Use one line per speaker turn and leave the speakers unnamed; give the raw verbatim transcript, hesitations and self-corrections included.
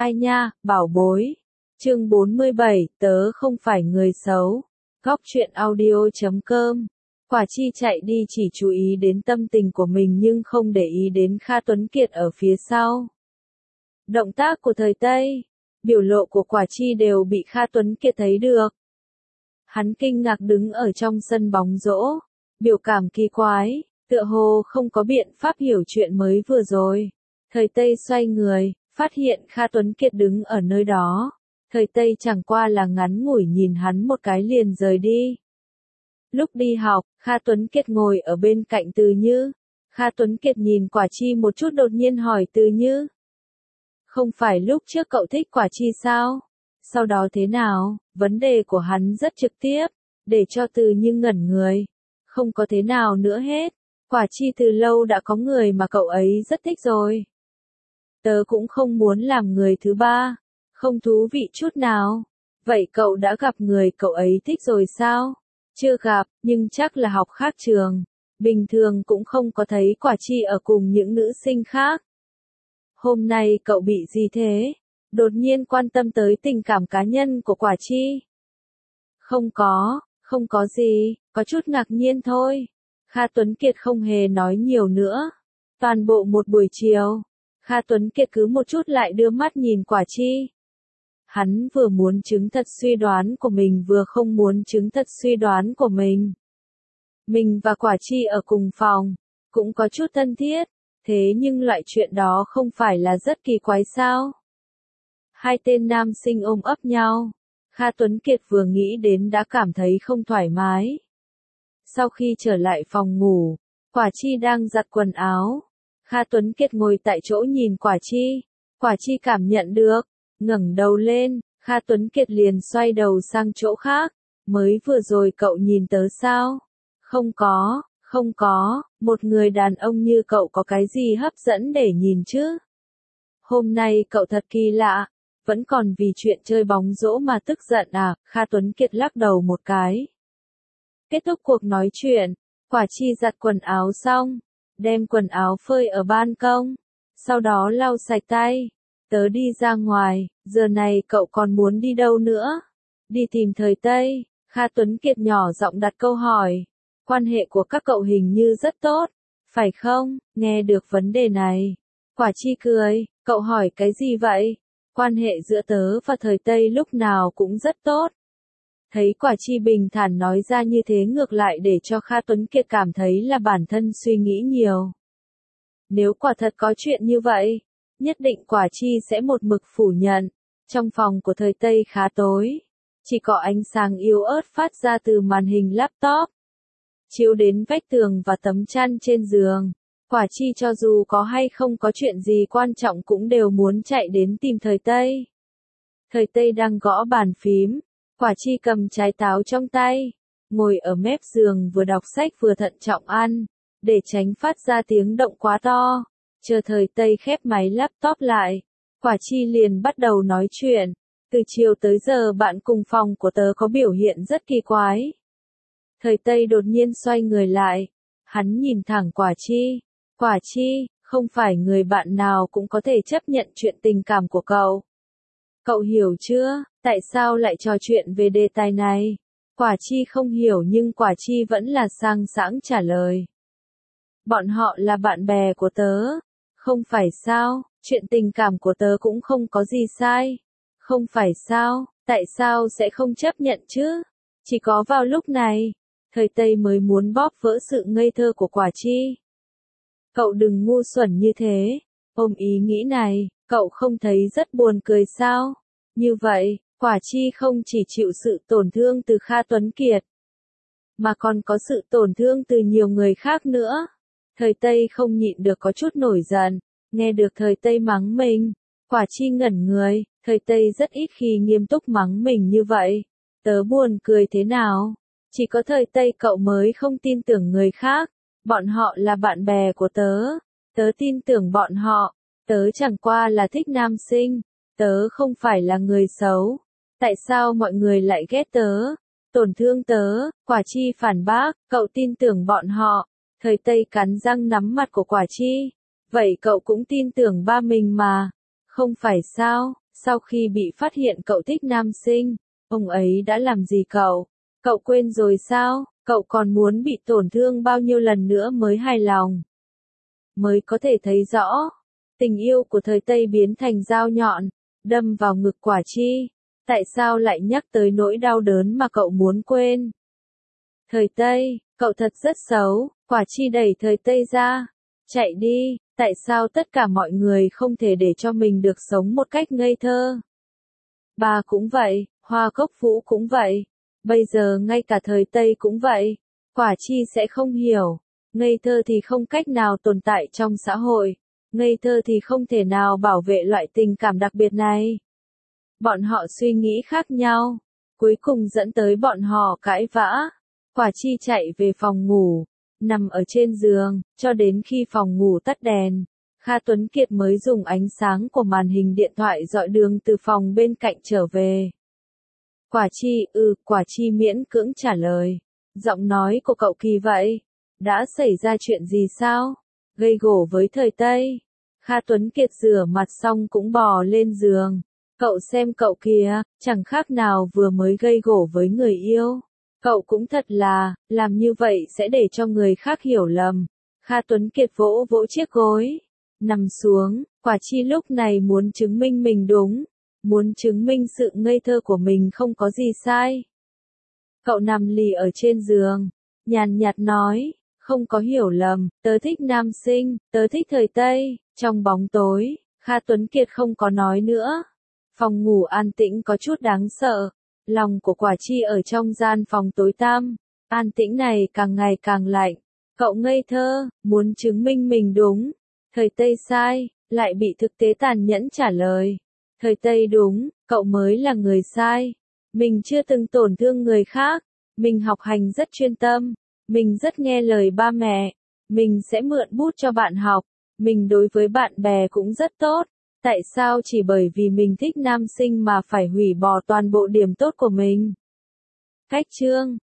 Ai nha, bảo bối. Chương bốn mươi bảy, tớ không phải người xấu. Góc truyện audio chấm com. Quả Chi chạy đi chỉ chú ý đến tâm tình của mình nhưng không để ý đến Kha Tuấn Kiệt ở phía sau. Động tác của thời Tây, biểu lộ của Quả Chi đều bị Kha Tuấn Kiệt thấy được. Hắn kinh ngạc đứng ở trong sân bóng rổ, biểu cảm kỳ quái, tựa hồ không có biện pháp hiểu chuyện mới vừa rồi. Thời Tây xoay người, phát hiện Kha Tuấn Kiệt đứng ở nơi đó. Thời Tây chẳng qua là ngắn ngủi nhìn hắn một cái liền rời đi. Lúc đi học, Kha Tuấn Kiệt ngồi ở bên cạnh Từ Như. Kha Tuấn Kiệt nhìn Quả Chi một chút đột nhiên hỏi Từ Như. Không phải lúc trước cậu thích Quả Chi sao? Sau đó thế nào? Vấn đề của hắn rất trực tiếp, để cho Từ Như ngẩn người. Không có thế nào nữa hết. Quả Chi từ lâu đã có người mà cậu ấy rất thích rồi. Tớ cũng không muốn làm người thứ ba. Không thú vị chút nào. Vậy cậu đã gặp người cậu ấy thích rồi sao? Chưa gặp, nhưng chắc là học khác trường. Bình thường cũng không có thấy Quả Chi ở cùng những nữ sinh khác. Hôm nay cậu bị gì thế? Đột nhiên quan tâm tới tình cảm cá nhân của Quả Chi. Không có, không có gì, có chút ngạc nhiên thôi. Kha Tuấn Kiệt không hề nói nhiều nữa. Toàn bộ một buổi chiều, Kha Tuấn Kiệt cứ một chút lại đưa mắt nhìn Quả Chi. Hắn vừa muốn chứng thật suy đoán của mình vừa không muốn chứng thật suy đoán của mình. Mình và Quả Chi ở cùng phòng, cũng có chút thân thiết, thế nhưng loại chuyện đó không phải là rất kỳ quái sao? Hai tên nam sinh ôm ấp nhau, Kha Tuấn Kiệt vừa nghĩ đến đã cảm thấy không thoải mái. Sau khi trở lại phòng ngủ, Quả Chi đang giặt quần áo. Kha Tuấn Kiệt ngồi tại chỗ nhìn Quả Chi. Quả Chi cảm nhận được, ngẩng đầu lên, Kha Tuấn Kiệt liền xoay đầu sang chỗ khác. Mới vừa rồi cậu nhìn tớ sao? Không có, không có, một người đàn ông như cậu có cái gì hấp dẫn để nhìn chứ? Hôm nay cậu thật kỳ lạ, vẫn còn vì chuyện chơi bóng rổ mà tức giận à? Kha Tuấn Kiệt lắc đầu một cái. Kết thúc cuộc nói chuyện, Quả Chi giặt quần áo xong, đem quần áo phơi ở ban công, sau đó lau sạch tay. Tớ đi ra ngoài, giờ này cậu còn muốn đi đâu nữa? Đi tìm Thời Tây. Kha Tuấn Kiệt nhỏ giọng đặt câu hỏi. Quan hệ của các cậu hình như rất tốt, phải không? Nghe được vấn đề này, Quả Chi cười, cậu hỏi cái gì vậy? Quan hệ giữa tớ và Thời Tây lúc nào cũng rất tốt. Thấy Quả Chi bình thản nói ra như thế ngược lại để cho Kha Tuấn Kiệt cảm thấy là bản thân suy nghĩ nhiều. Nếu quả thật có chuyện như vậy, nhất định Quả Chi sẽ một mực phủ nhận. Trong phòng của Thời Tây khá tối, chỉ có ánh sáng yếu ớt phát ra từ màn hình laptop, chiếu đến vách tường và tấm chăn trên giường. Quả Chi cho dù có hay không có chuyện gì quan trọng cũng đều muốn chạy đến tìm Thời Tây. Thời Tây đang gõ bàn phím, Quả Chi cầm trái táo trong tay, ngồi ở mép giường vừa đọc sách vừa thận trọng ăn, để tránh phát ra tiếng động quá to. Chờ Thời Tây khép máy laptop lại, Quả Chi liền bắt đầu nói chuyện. Từ chiều tới giờ bạn cùng phòng của tớ có biểu hiện rất kỳ quái. Thời Tây đột nhiên xoay người lại, hắn nhìn thẳng Quả Chi. Quả Chi, không phải người bạn nào cũng có thể chấp nhận chuyện tình cảm của cậu. Cậu hiểu chưa, tại sao lại trò chuyện về đề tài này? Quả Chi không hiểu nhưng Quả Chi vẫn là sang sảng trả lời. Bọn họ là bạn bè của tớ. Không phải sao, chuyện tình cảm của tớ cũng không có gì sai. Không phải sao, tại sao sẽ không chấp nhận chứ? Chỉ có vào lúc này, Thời Tây mới muốn bóp vỡ sự ngây thơ của Quả Chi. Cậu đừng ngu xuẩn như thế, ôm ý nghĩ này, cậu không thấy rất buồn cười sao? Như vậy, Quả Chi không chỉ chịu sự tổn thương từ Kha Tuấn Kiệt, mà còn có sự tổn thương từ nhiều người khác nữa. Thời Tây không nhịn được có chút nổi giận, nghe được Thời Tây mắng mình, Quả Chi ngẩn người. Thời Tây rất ít khi nghiêm túc mắng mình như vậy. Tớ buồn cười thế nào? Chỉ có Thời Tây cậu mới không tin tưởng người khác. Bọn họ là bạn bè của tớ. Tớ tin tưởng bọn họ. Tớ chẳng qua là thích nam sinh. Tớ không phải là người xấu. Tại sao mọi người lại ghét tớ? Tổn thương tớ? Quả Chi phản bác. Cậu tin tưởng bọn họ. Thời Tây cắn răng nắm mặt của Quả Chi. Vậy cậu cũng tin tưởng ba mình mà. Không phải sao, Sau khi bị phát hiện cậu thích nam sinh, ông ấy đã làm gì cậu? Cậu quên rồi sao? Cậu còn muốn bị tổn thương bao nhiêu lần nữa mới hài lòng? Mới có thể thấy rõ, tình yêu của thời Tây biến thành dao nhọn, đâm vào ngực Quả Chi. Tại sao lại nhắc tới nỗi đau đớn mà cậu muốn quên? Thời Tây, cậu thật rất xấu. Quả Chi đẩy Thời Tây ra. Chạy đi, tại sao tất cả mọi người không thể để cho mình được sống một cách ngây thơ? Bà cũng vậy, Hoa Cốc Vũ cũng vậy. Bây giờ ngay cả Thời Tây cũng vậy. Quả Chi sẽ không hiểu. Ngây thơ thì không cách nào tồn tại trong xã hội. Ngây thơ thì không thể nào bảo vệ loại tình cảm đặc biệt này. Bọn họ suy nghĩ khác nhau. Cuối cùng dẫn tới bọn họ cãi vã. Quả Chi chạy về phòng ngủ. Nằm ở trên giường, cho đến khi phòng ngủ tắt đèn. Kha Tuấn Kiệt mới dùng ánh sáng của màn hình điện thoại dọi đường từ phòng bên cạnh trở về. Quả Chi, ừ, Quả Chi miễn cưỡng trả lời. Giọng nói của cậu kỳ vậy. Đã xảy ra chuyện gì sao? Gây gổ với Thời Tây. Kha Tuấn Kiệt rửa mặt xong cũng bò lên giường. Cậu xem cậu kìa, chẳng khác nào vừa mới gây gổ với người yêu. Cậu cũng thật là, làm như vậy sẽ để cho người khác hiểu lầm. Kha Tuấn Kiệt vỗ vỗ chiếc gối. Nằm xuống, Quả Chi lúc này muốn chứng minh mình đúng. Muốn chứng minh sự ngây thơ của mình không có gì sai. Cậu nằm lì ở trên giường. Nhàn nhạt nói, không có hiểu lầm, tớ thích nam sinh, tớ thích Thời Tây. Trong bóng tối, Kha Tuấn Kiệt không có nói nữa. Phòng ngủ an tĩnh có chút đáng sợ. Lòng của Quả Chi ở trong gian phòng tối tăm. An tĩnh này càng ngày càng lạnh. Cậu ngây thơ, muốn chứng minh mình đúng. Thời Tây sai, lại bị thực tế tàn nhẫn trả lời. Thời Tây đúng, cậu mới là người sai. Mình chưa từng tổn thương người khác. Mình học hành rất chuyên tâm. Mình rất nghe lời ba mẹ. Mình sẽ mượn bút cho bạn học. Mình đối với bạn bè cũng rất tốt. Tại sao chỉ bởi vì mình thích nam sinh mà phải hủy bỏ toàn bộ điểm tốt của mình? Cách chương